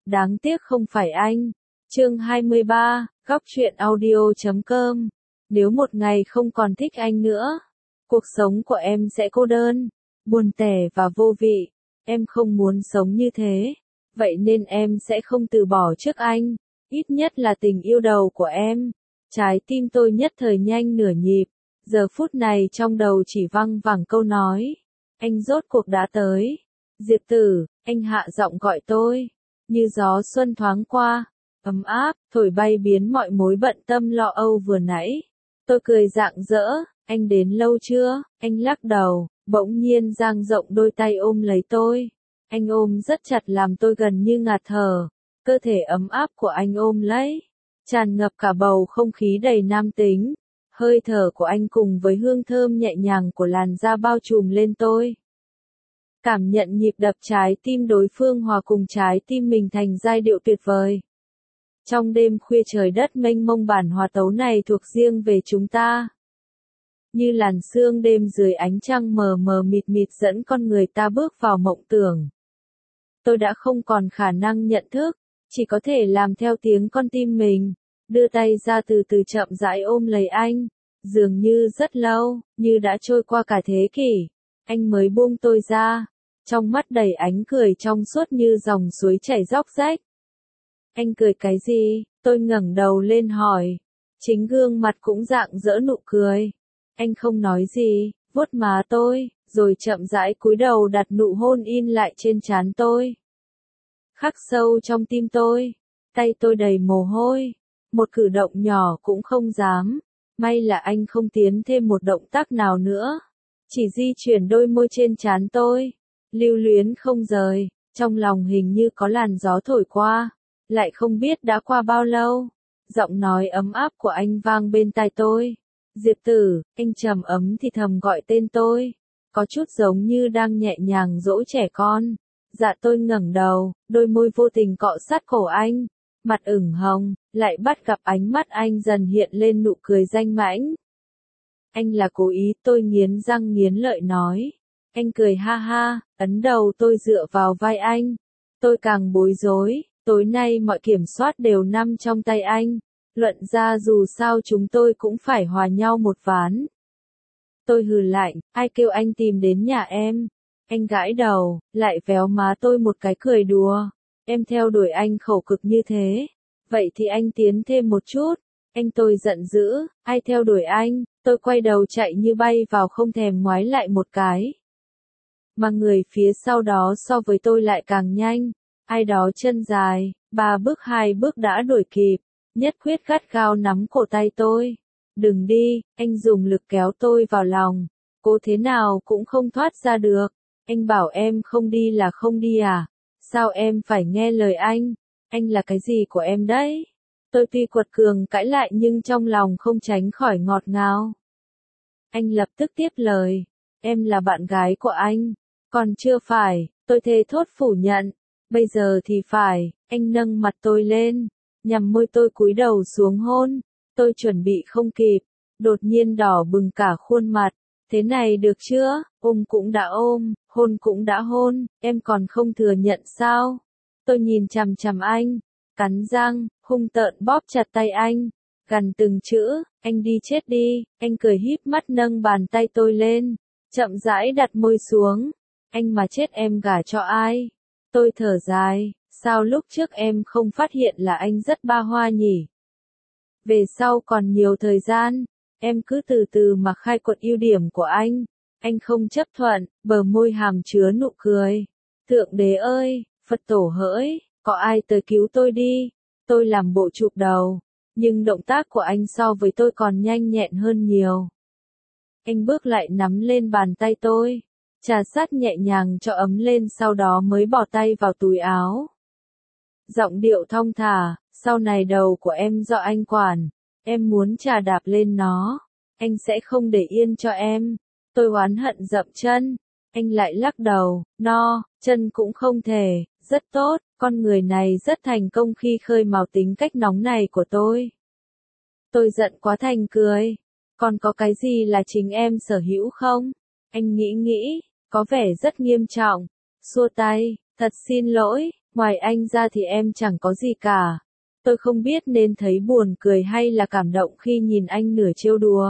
Đáng tiếc không phải anh. Chương 23, Góc truyện audio.com. Nếu một ngày không còn thích anh nữa, cuộc sống của em sẽ cô đơn, buồn tẻ và vô vị. Em không muốn sống như thế, vậy nên em sẽ không từ bỏ trước anh, ít nhất là tình yêu đầu của em. Trái tim tôi nhất thời nhanh nửa nhịp, giờ phút này trong đầu chỉ văng vẳng câu nói. Anh rốt cuộc đã tới. Diệp Tử, anh hạ giọng gọi tôi, như gió xuân thoáng qua, ấm áp, thổi bay biến mọi mối bận tâm lo âu vừa nãy. Tôi cười rạng rỡ, anh đến lâu chưa? Anh lắc đầu, bỗng nhiên dang rộng đôi tay ôm lấy tôi. Anh ôm rất chặt làm tôi gần như ngạt thở, cơ thể ấm áp của anh ôm lấy, tràn ngập cả bầu không khí đầy nam tính. Hơi thở của anh cùng với hương thơm nhẹ nhàng của làn da bao trùm lên tôi. Cảm nhận nhịp đập trái tim đối phương hòa cùng trái tim mình thành giai điệu tuyệt vời. Trong đêm khuya trời đất mênh mông bản hòa tấu này thuộc riêng về chúng ta. Như làn sương đêm dưới ánh trăng mờ mờ mịt mịt dẫn con người ta bước vào mộng tưởng. Tôi đã không còn khả năng nhận thức, chỉ có thể làm theo tiếng con tim mình, đưa tay ra từ từ chậm rãi ôm lấy anh. Dường như rất lâu, như đã trôi qua cả thế kỷ, anh mới buông tôi ra, trong mắt đầy ánh cười trong suốt như dòng suối chảy róc rách. Anh cười cái gì? Tôi ngẩng đầu lên hỏi. Chính gương mặt cũng rạng rỡ nụ cười. Anh không nói gì, vuốt má tôi, rồi chậm rãi cúi đầu đặt nụ hôn in lại trên trán tôi. Khắc sâu trong tim tôi, tay tôi đầy mồ hôi, một cử động nhỏ cũng không dám. May là anh không tiến thêm một động tác nào nữa, chỉ di chuyển đôi môi trên trán tôi, lưu luyến không rời, trong lòng hình như có làn gió thổi qua, lại không biết đã qua bao lâu. Giọng nói ấm áp của anh vang bên tai tôi. Diệp Tử, anh trầm ấm thì thầm gọi tên tôi, có chút giống như đang nhẹ nhàng dỗ trẻ con. Dạ tôi ngẩng đầu, đôi môi vô tình cọ sát cổ anh, mặt ửng hồng, lại bắt gặp ánh mắt anh dần hiện lên nụ cười danh mãnh. Anh là cố ý, tôi nghiến răng nghiến lợi nói. Anh cười ha ha, ấn đầu tôi dựa vào vai anh. Tôi càng bối rối, tối nay mọi kiểm soát đều nằm trong tay anh. Luận ra dù sao chúng tôi cũng phải hòa nhau một ván. Tôi hừ lạnh, ai kêu anh tìm đến nhà em? Anh gãi đầu, lại véo má tôi một cái cười đùa. Em theo đuổi anh khẩu cực như thế. Vậy thì anh tiến thêm một chút. Anh tôi giận dữ, ai theo đuổi anh? Tôi quay đầu chạy như bay vào không thèm ngoái lại một cái. Mà người phía sau đó so với tôi lại càng nhanh. Ai đó chân dài, 3 bước 2 bước đã đuổi kịp. Nhất quyết gắt gao nắm cổ tay tôi. Đừng đi, anh dùng lực kéo tôi vào lòng. Cố thế nào cũng không thoát ra được. Anh bảo em không đi là không đi à? Sao em phải nghe lời anh? Anh là cái gì của em đấy? Tôi tuy quật cường cãi lại nhưng trong lòng không tránh khỏi ngọt ngào. Anh lập tức tiếp lời. Em là bạn gái của anh. Còn chưa phải, tôi thề thốt phủ nhận. Bây giờ thì phải, anh nâng mặt tôi lên, nhằm môi tôi cúi đầu xuống hôn. Tôi chuẩn bị không kịp, đột nhiên đỏ bừng cả khuôn mặt. Thế này được chưa? Ôm cũng đã ôm, hôn cũng đã hôn, em còn không thừa nhận sao? Tôi nhìn chằm chằm anh, cắn răng, hung tợn bóp chặt tay anh, gằn từng chữ, anh đi chết đi. Anh cười híp mắt nâng bàn tay tôi lên, chậm rãi đặt môi xuống. Anh mà chết em gả cho ai? Tôi thở dài, sao lúc trước em không phát hiện là anh rất ba hoa nhỉ? Về sau còn nhiều thời gian, em cứ từ từ mà khai quật ưu điểm của anh. Anh không chấp thuận, bờ môi hàm chứa nụ cười. Thượng đế ơi, Phật tổ hỡi, có ai tới cứu tôi đi? Tôi làm bộ chụp đầu, nhưng động tác của anh so với tôi còn nhanh nhẹn hơn nhiều. Anh bước lại nắm lên bàn tay tôi, trà sát nhẹ nhàng cho ấm lên sau đó mới bỏ tay vào túi áo. Giọng điệu thong thả, sau này đầu của em do anh quản, em muốn chà đạp lên nó, anh sẽ không để yên cho em. Tôi oán hận dậm chân, anh lại lắc đầu, no, chân cũng không thể, rất tốt, con người này rất thành công khi khơi mào tính cách nóng này của tôi. Tôi giận quá thành cười, còn có cái gì là chính em sở hữu không? Anh nghĩ, có vẻ rất nghiêm trọng, xua tay, thật xin lỗi, Ngoài anh ra thì em chẳng có gì cả. Tôi không biết nên thấy buồn cười hay là cảm động khi nhìn anh nửa trêu đùa,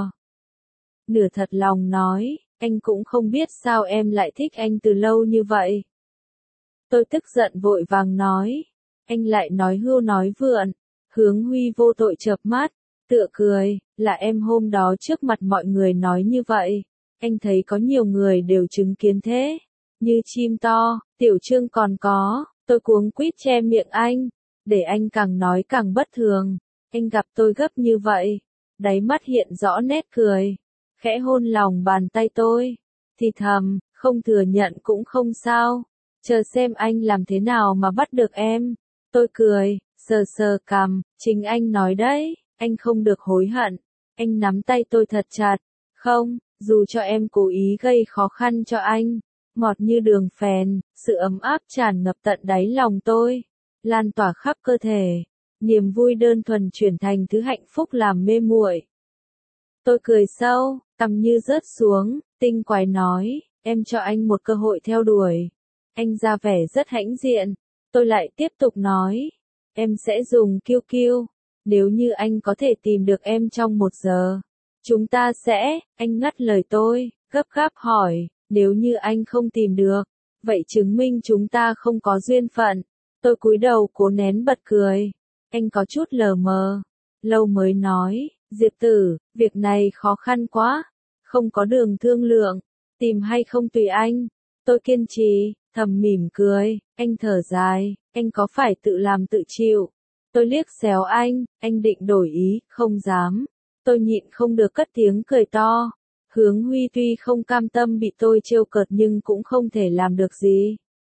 nửa thật lòng nói, anh cũng không biết sao em lại thích anh từ lâu như vậy. Tôi tức giận vội vàng nói, anh lại nói hưu nói vượn. Hướng Huy vô tội chợp mắt, tựa cười, là em hôm đó trước mặt mọi người nói như vậy. Anh thấy có nhiều người đều chứng kiến thế. Như chim to, Tiểu Trương còn có, tôi cuống quýt che miệng anh, để anh càng nói càng bất thường. Anh gặp tôi gấp như vậy, đáy mắt hiện rõ nét cười, khẽ hôn lòng bàn tay tôi, thì thầm, không thừa nhận cũng không sao, chờ xem anh làm thế nào mà bắt được em. Tôi cười, sờ sờ cằm, chính anh nói đấy, anh không được hối hận. Anh nắm tay tôi thật chặt, không, dù cho em cố ý gây khó khăn cho anh, ngọt như đường phèn, sự ấm áp tràn ngập tận đáy lòng tôi, lan tỏa khắp cơ thể, niềm vui đơn thuần chuyển thành thứ hạnh phúc làm mê muội. Tôi cười sâu, cằm như rớt xuống, tinh quái nói, em cho anh một cơ hội theo đuổi. Anh ra vẻ rất hãnh diện, tôi lại tiếp tục nói, em sẽ dùng QQ, nếu như anh có thể tìm được em trong 1 giờ. Chúng ta sẽ, anh ngắt lời tôi, gấp gáp hỏi, nếu như anh không tìm được, vậy chứng minh chúng ta không có duyên phận. Tôi cúi đầu cố nén bật cười. Anh có chút lờ mờ, lâu mới nói, Diệp Tử, việc này khó khăn quá, không có đường thương lượng, tìm hay không tùy anh. Tôi kiên trì, thầm mỉm cười, anh thở dài, anh có phải tự làm tự chịu. Tôi liếc xéo anh định đổi ý, không dám. Tôi nhịn không được cất tiếng cười to. Hướng Huy tuy không cam tâm bị tôi trêu cợt nhưng cũng không thể làm được gì.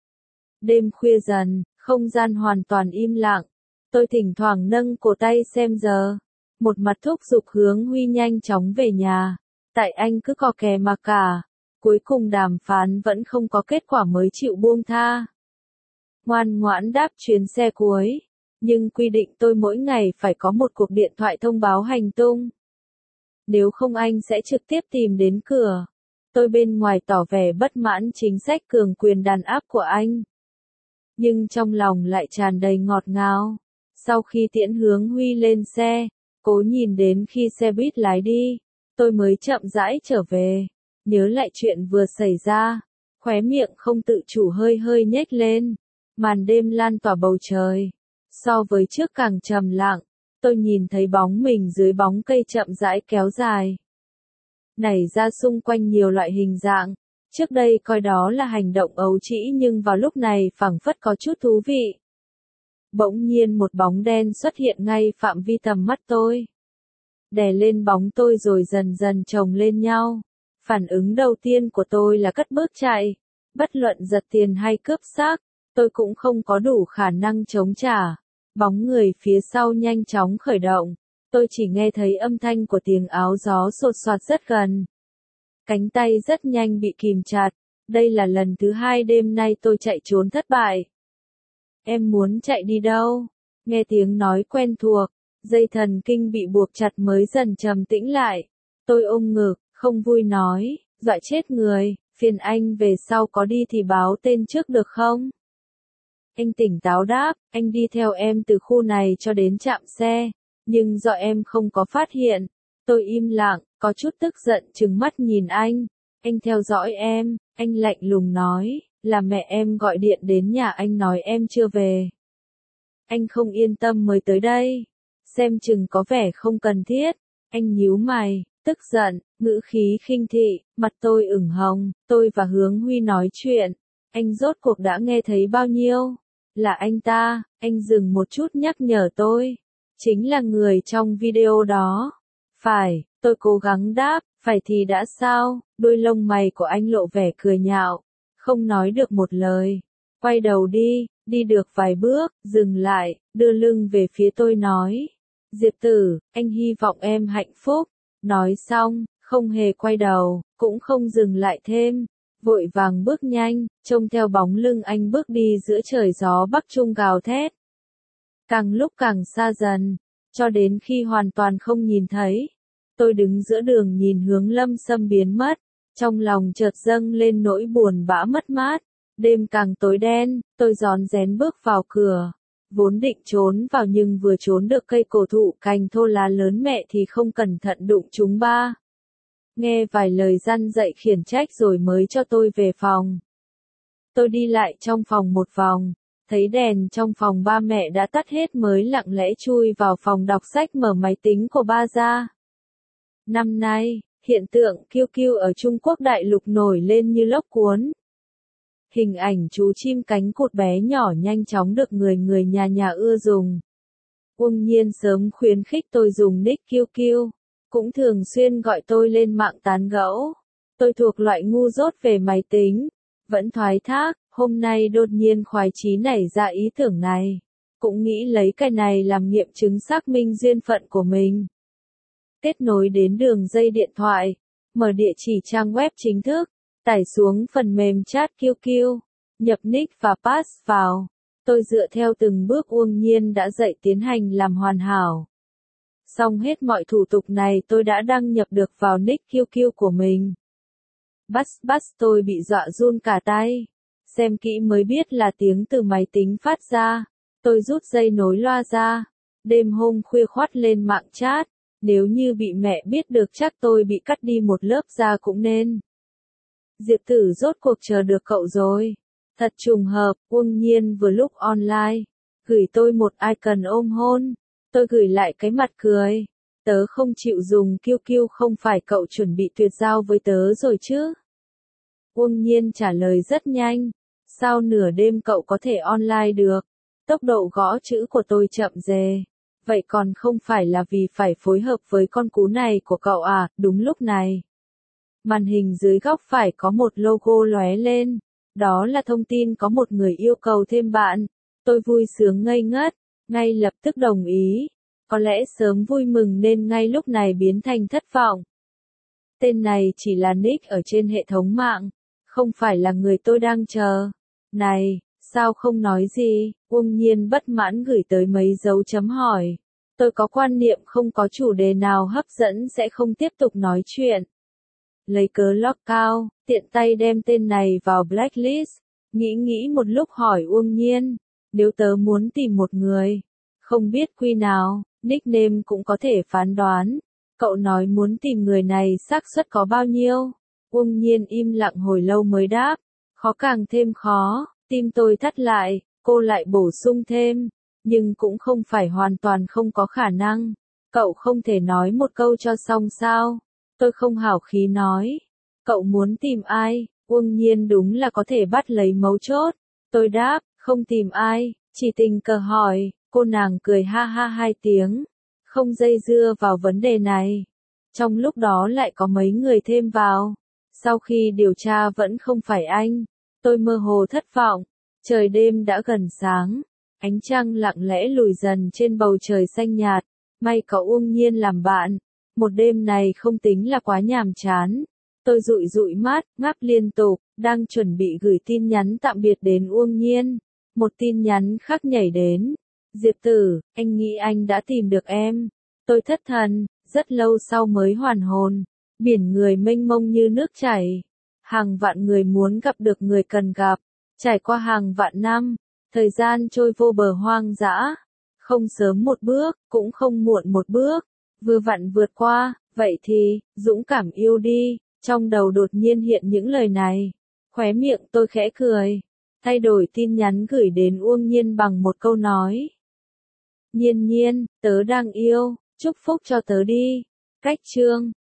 Đêm khuya dần, không gian hoàn toàn im lặng. Tôi thỉnh thoảng nâng cổ tay xem giờ. Một mặt thúc giục Hướng Huy nhanh chóng về nhà. Tại anh cứ cò kè mà cả. Cuối cùng đàm phán vẫn không có kết quả mới chịu buông tha. Ngoan ngoãn đáp chuyến xe cuối. Nhưng quy định tôi mỗi ngày phải có một cuộc điện thoại thông báo hành tung. Nếu không anh sẽ trực tiếp tìm đến cửa. Tôi bên ngoài tỏ vẻ bất mãn chính sách cường quyền đàn áp của anh. Nhưng trong lòng lại tràn đầy ngọt ngào. Sau khi tiễn Hướng Huy lên xe, cố nhìn đến khi xe buýt lái đi, tôi mới chậm rãi trở về. Nhớ lại chuyện vừa xảy ra, khóe miệng không tự chủ hơi hơi nhếch lên. Màn đêm lan tỏa bầu trời. So với trước càng trầm lặng, tôi nhìn thấy bóng mình dưới bóng cây chậm rãi kéo dài. Nảy ra xung quanh nhiều loại hình dạng. Trước đây coi đó là hành động ấu trĩ nhưng vào lúc này phảng phất có chút thú vị. Bỗng nhiên một bóng đen xuất hiện ngay phạm vi tầm mắt tôi. Đè lên bóng tôi rồi dần dần chồng lên nhau. Phản ứng đầu tiên của tôi là cất bước chạy. Bất luận giật tiền hay cướp xác, tôi cũng không có đủ khả năng chống trả. Bóng người phía sau nhanh chóng khởi động. Tôi chỉ nghe thấy âm thanh của tiếng áo gió xột xoạt rất gần. Cánh tay rất nhanh bị kìm chặt. Đây là lần thứ 2 đêm nay tôi chạy trốn thất bại. Em muốn chạy đi đâu? Nghe tiếng nói quen thuộc, dây thần kinh bị buộc chặt mới dần trầm tĩnh lại. Tôi ôm ngực, không vui nói, dọa chết người, phiền anh về sau có đi thì báo tên trước được không? Anh tỉnh táo đáp, anh đi theo em từ khu này cho đến trạm xe, nhưng do em không có phát hiện. Tôi im lặng, có chút tức giận trừng mắt nhìn anh theo dõi em, anh lạnh lùng nói, là mẹ em gọi điện đến nhà anh nói em chưa về. Anh không yên tâm mới tới đây, xem chừng có vẻ không cần thiết. Anh nhíu mày, tức giận, ngữ khí khinh thị, mặt tôi ửng hồng, tôi và Hướng Huy nói chuyện, anh rốt cuộc đã nghe thấy bao nhiêu? Là anh ta, anh dừng một chút nhắc nhở tôi. Chính là người trong video đó. Phải, tôi cố gắng đáp, phải thì đã sao? Đôi lông mày của anh lộ vẻ cười nhạo. Không nói được một lời. Quay đầu đi được vài bước, dừng lại, đưa lưng về phía tôi nói. Diệp Tử, anh hy vọng em hạnh phúc. Nói xong, không hề quay đầu, cũng không dừng lại thêm. Vội vàng bước nhanh, trông theo bóng lưng anh bước đi giữa trời gió Bắc Trung gào thét. Càng lúc càng xa dần, cho đến khi hoàn toàn không nhìn thấy. Tôi đứng giữa đường nhìn hướng Lâm Sâm biến mất, trong lòng chợt dâng lên nỗi buồn bã mất mát. Đêm càng tối đen, tôi rón rén bước vào cửa. Vốn định trốn vào nhưng vừa trốn được cây cổ thụ cành thô lá lớn mẹ thì không cẩn thận đụng chúng ba. Nghe vài lời răn dạy khiển trách rồi mới cho tôi về phòng. Tôi đi lại trong phòng một vòng, thấy đèn trong phòng ba mẹ đã tắt hết mới lặng lẽ chui vào phòng đọc sách mở máy tính của ba ra. Năm nay, hiện tượng QQ ở Trung Quốc đại lục nổi lên như lốc cuốn. Hình ảnh chú chim cánh cụt bé nhỏ nhanh chóng được người nhà nhà ưa dùng. Uông Nhiên sớm khuyến khích tôi dùng nick QQ, cũng thường xuyên gọi tôi lên mạng tán gẫu. Tôi thuộc loại ngu dốt về máy tính, vẫn thoái thác, hôm nay đột nhiên khoái chí nảy ra ý tưởng này. Cũng nghĩ lấy cái này làm nghiệm chứng xác minh duyên phận của mình. Kết nối đến đường dây điện thoại, mở địa chỉ trang web chính thức, tải xuống phần mềm chat QQ, nhập nick và pass vào. Tôi dựa theo từng bước Uông Nhiên đã dạy tiến hành làm hoàn hảo. Xong hết mọi thủ tục này tôi đã đăng nhập được vào nick QQ của mình. Bas tôi bị dọa run cả tay. Xem kỹ mới biết là tiếng từ máy tính phát ra. Tôi rút dây nối loa ra. Đêm hôm khuya khoắt lên mạng chat. Nếu như bị mẹ biết được chắc tôi bị cắt đi một lớp da cũng nên. Diệp Tử rốt cuộc chờ được cậu rồi. Thật trùng hợp, Uông Nhiên vừa lúc online. Gửi tôi một icon ôm hôn. Tôi gửi lại cái mặt cười. Tớ không chịu dùng QQ, không phải cậu chuẩn bị tuyệt giao với tớ rồi chứ? Uông Nhiên trả lời rất nhanh. Sao nửa đêm cậu có thể online được? Tốc độ gõ chữ của tôi chậm rề. Vậy còn không phải là vì phải phối hợp với con cú này của cậu à? Đúng lúc này, màn hình dưới góc phải có một logo lóe lên. Đó là thông tin có một người yêu cầu thêm bạn. Tôi vui sướng ngây ngất, ngay lập tức đồng ý. Có lẽ sớm vui mừng nên ngay lúc này biến thành thất vọng. Tên này chỉ là nick ở trên hệ thống mạng, không phải là người tôi đang chờ. Này, sao không nói gì? Uông Nhiên bất mãn gửi tới mấy dấu chấm hỏi. Tôi có quan niệm không có chủ đề nào hấp dẫn sẽ không tiếp tục nói chuyện. Lấy cớ log cao, tiện tay đem tên này vào blacklist. Nghĩ một lúc hỏi Uông Nhiên, nếu tớ muốn tìm một người, không biết quy nào, nickname cũng có thể phán đoán. Cậu nói muốn tìm người này xác suất có bao nhiêu? Uông Nhiên im lặng hồi lâu mới đáp, khó càng thêm khó. Tim tôi thắt lại, cô lại bổ sung thêm, nhưng cũng không phải hoàn toàn không có khả năng. Cậu không thể nói một câu cho xong sao? Tôi không hảo khí nói. Cậu muốn tìm ai? Uông Nhiên đúng là có thể bắt lấy mấu chốt. Tôi đáp, không tìm ai, chỉ tình cờ hỏi. Cô nàng cười ha ha hai tiếng, không dây dưa vào vấn đề này. Trong lúc đó lại có mấy người thêm vào. Sau khi điều tra vẫn không phải anh. Tôi mơ hồ thất vọng. Trời đêm đã gần sáng. Ánh trăng lặng lẽ lùi dần trên bầu trời xanh nhạt. May có Uông Nhiên làm bạn. Một đêm này không tính là quá nhàm chán. Tôi dụi mắt, ngáp liên tục, đang chuẩn bị gửi tin nhắn tạm biệt đến Uông Nhiên. Một tin nhắn khác nhảy đến. Diệp Tử, anh nghĩ anh đã tìm được em. Tôi thất thần, rất lâu sau mới hoàn hồn. Biển người mênh mông như nước chảy. Hàng vạn người muốn gặp được người cần gặp. Trải qua hàng vạn năm, thời gian trôi vô bờ hoang dã. Không sớm một bước, cũng không muộn một bước. Vừa vặn vượt qua, vậy thì, dũng cảm yêu đi. Trong đầu đột nhiên hiện những lời này. Khóe miệng tôi khẽ cười. Thay đổi tin nhắn gửi đến Uông Nhiên bằng một câu nói. Nhiên, tớ đang yêu, chúc phúc cho tớ đi. Cách chương